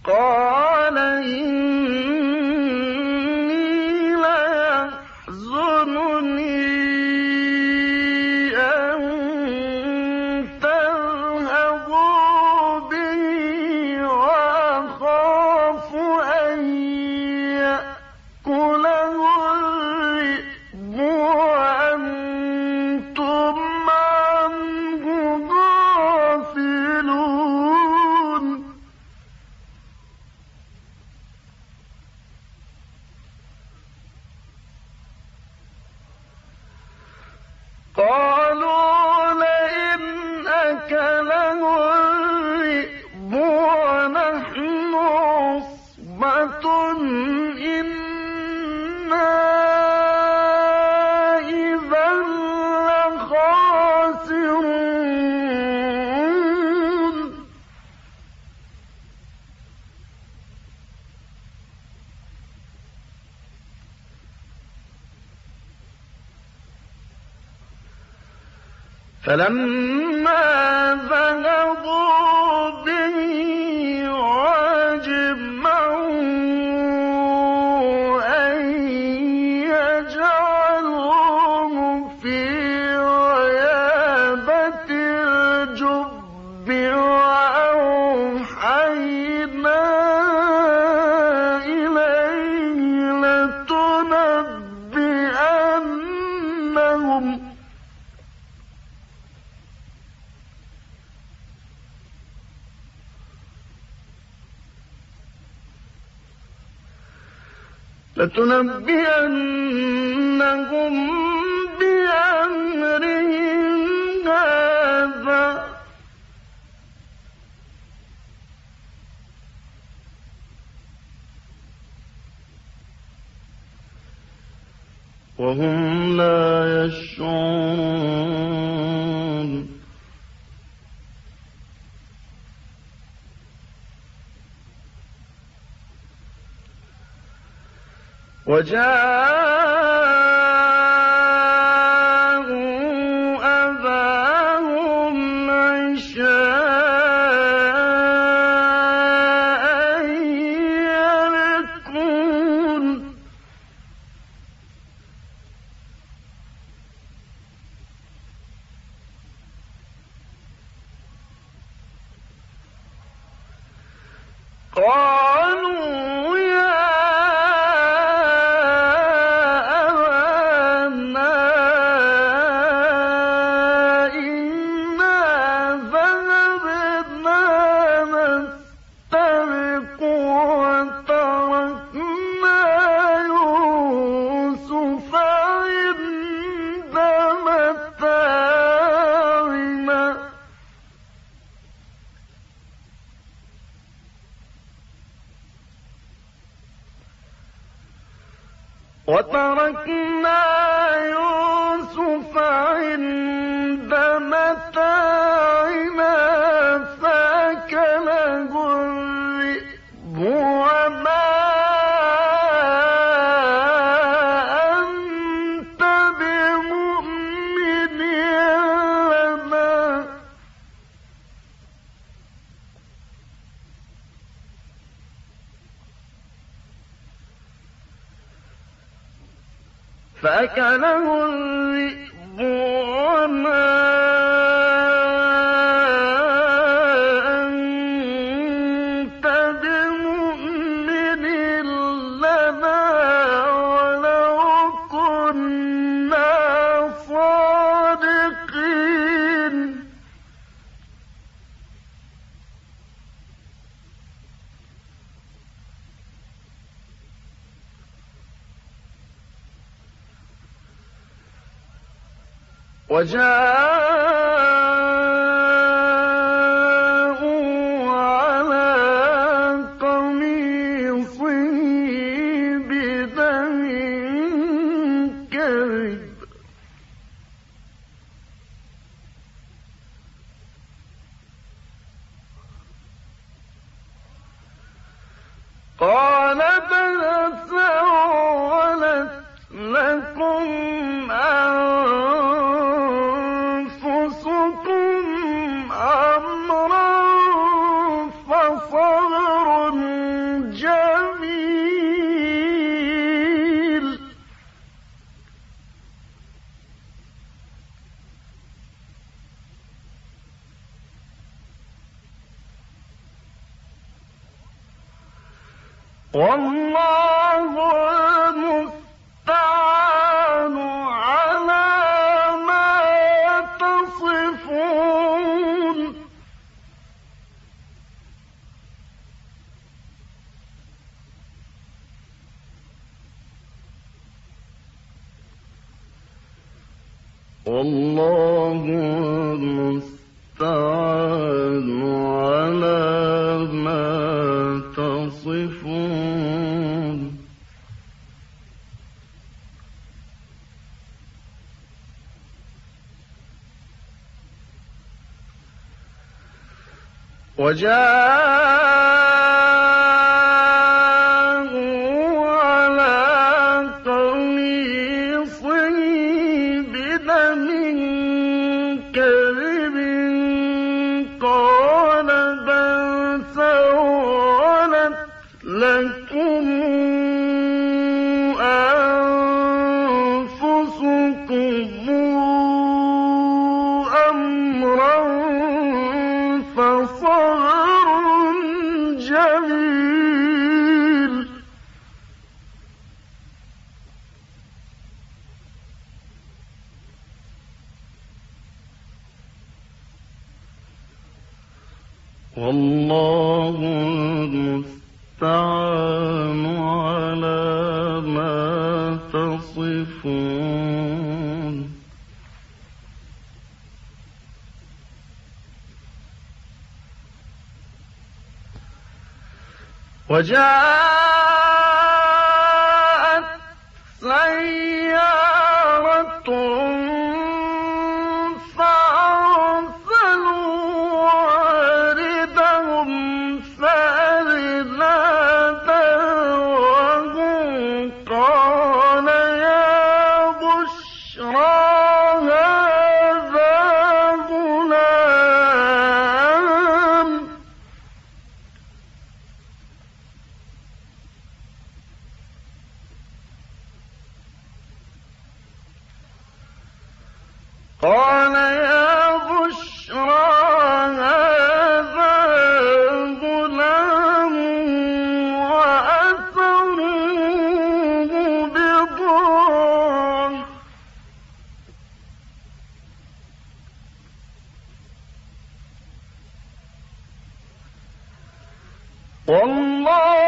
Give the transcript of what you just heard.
قال إني ليحزنني أن تذهبوا به وأخاف أن يأكله الذئب وأنتم عنه غافلون. قالوا لئن أكله الذئب ونحن عصبة إنا إذا لخاسرون. فلما ذهبوا به وأجمعوا أن يجعلوه في غيابة الجب وأوحينا إليه لتنبئنهم بأمرهم هذا وهم لا يشعرون. وجاءوا أباهم عشاء يبكون. قالوا يا أبانا إنا ذهبنا نستبق وتركنا يوسف عند متاعنا فأكله الذئب وما أنت بمؤمن لنا فأكله الذئب وما أنت بمؤمن لنا ولو كنا صادقين. وجاءوا على قميصه بدم كذب قال بل سولت لكم أنفسكم أمرا فصبر والله المستعان على ما تصفون والله المستعان على ما تصفون وجاءوا على قميصه بدم كذب قال بل سولت لكم أنفسكم أمرا فصبر جميل والله المستعان على ما تصفون وجاءت سيارة فأرسلوا واردهم فأدلى دلوهم قال يا بشرى هذا غلام قال يا بشرى هذا غلام وأسروه بضاعة والله